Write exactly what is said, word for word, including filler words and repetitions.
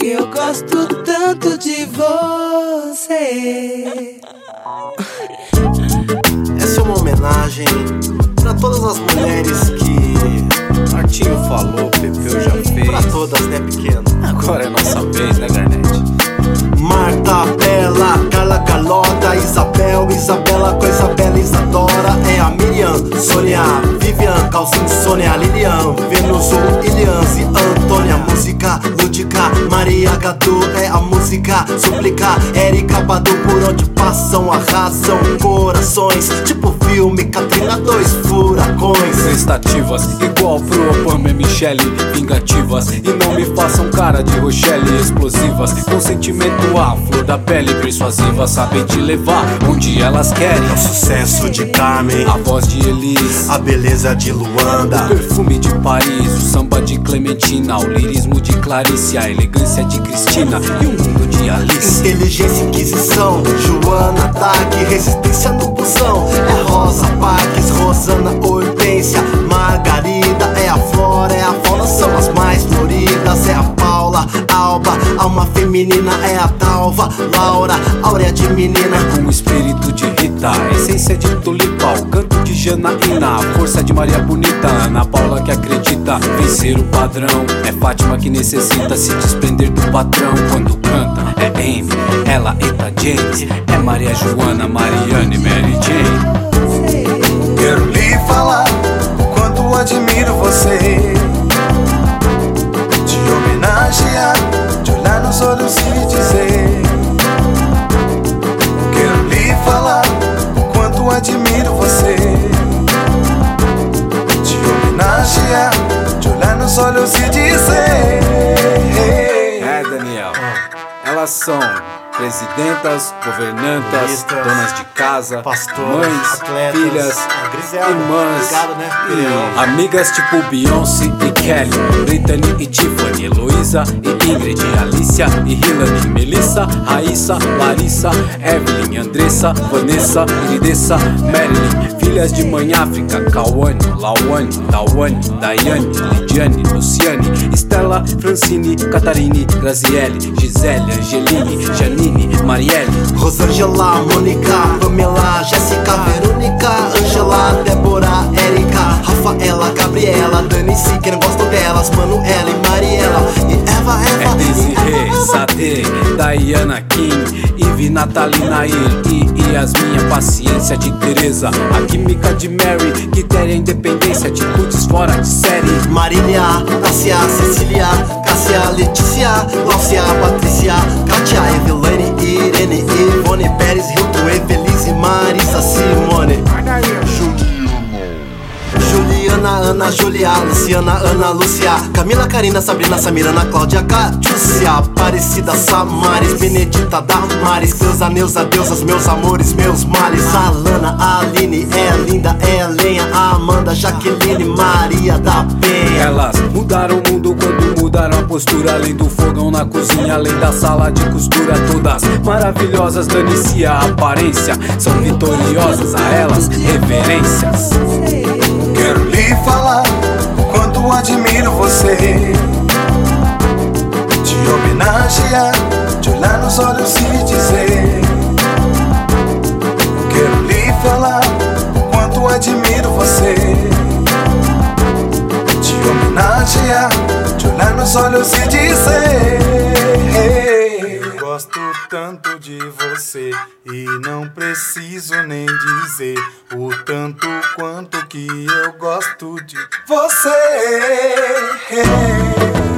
Eu gosto tanto de você. Essa é uma homenagem pra todas as mulheres que Martinho falou, Pepeu já fez. pra todas, né, pequeno? Agora é nossa vez, né, Garnete? Marta, Bela, Carla, Carlota, Isabel, Isabela, coisa bela, Isadora. É a Miriam, Sônia, Vivian, Calcin, Sônia, Lilian, Venuso, Ilians e Antônia. Música lúdica, Maria Gadu é a música. Suplica, Érica Badu, por onde passam arrasam corações. Tipo filme, Katrina, dois furacões. Prestativas, igual pro Obama e Michelle, vingativas. E não me façam cara de Rochelle, explosivas. Com sentimento à flor da pele, persuasivas. Sabem te levar onde elas querem. O sucesso de Carmen, A voz de Elis, a beleza de Luanda, o perfume de Paris, o samba de Clementina, o lirismo de Clarice, a elegância de Cristina e o mundo de Alice. inteligência, inquisição, Joana Dark, resistência no busão. É Rosa Parks, Rosana Hortência, Margarida. É a flora, é a fauna, são as mais floridas. É a Paula, Alba, alma feminina. É a Dalva, Laura, áurea de menina. Com o espírito de Rita, a essência de Tulipa, o canto de Janaína, a força de Maria Bonita, Ana Paula que acredita vencer o padrão. É Fátima que necessita se desprender do patrão. Quando canta é Amy, ela Eta James, é Maria Joana, Mariane, Mary Jane. Quero lhe falar o quanto admiro você, te homenagear, te olhar nos olhos e dizer. Quero lhe falar o quanto admiro você, te homenagear, te olhar nos olhos e dizer. É, Daniel, elas são presidentas, governantas, Ministras, donas de casa, pastoras, mães, atletas, filhas, a Griselda, irmãs, obrigado, né? e amigas tipo Beyoncé e Kelly, Brittany e Tiffany, Heloísa e Ingrid, Alicia e Hilary, Melissa, Raíssa, Larissa, Evelyn, Andressa, Vanessa, Iridessa, Marilyn, filhas de mãe África, Cauane, Lauane, Tawane, Daiane, Lidiane, Luciane, Estela, Francine, Catarine, Graziele, Gisele, Angeline, Janine, Marielle, Rosângela, Mônica, Pamela, Jéssica, Verônica, Angela, Débora, Érica, Rafaela, Gabriela, Danice, que não gosto delas, Manuela e Mariela, e Eva, é Eva, Desirê, Sade, Diana, Kim, Ivy, Nathalie, Nair e Yasmin, a paciência de Teresa, a química de Mary, Quitéria, a independência, atitudes fora de série. Marília, Tássia, Cecília, Cássia, Letícia, Láucia, Patrícia, Kátia, Evelane, Irene, Ivone, Pérez, Hilton, Evelise, Marisa, Simone, Juliana, Ana, Julia, Luciana, Ana, Lúcia, Camila, Karina, Sabrina, Samira, Ana, Cláudia, Catiúcia, Aparecida, Samares, Benedita, Damares, Cleusa, Neuza, Deusas, meus amores, meus males. Alana, Aline, é linda, é lenha, Amanda, Jaqueline, Maria da Penha. Elas mudaram o mundo quando mudaram a postura, além do fogão na cozinha, além da sala de costura, todas maravilhosas, dane-se a aparência, são vitoriosas, a elas reverências. Quero lhe falar o quanto admiro você, te homenagear, te olhar nos olhos e dizer. Quero lhe falar o quanto admiro você, te homenagear, te olhar nos olhos e dizer. Eu gosto tanto de você e não preciso nem dizer o tanto quanto que eu gosto de você.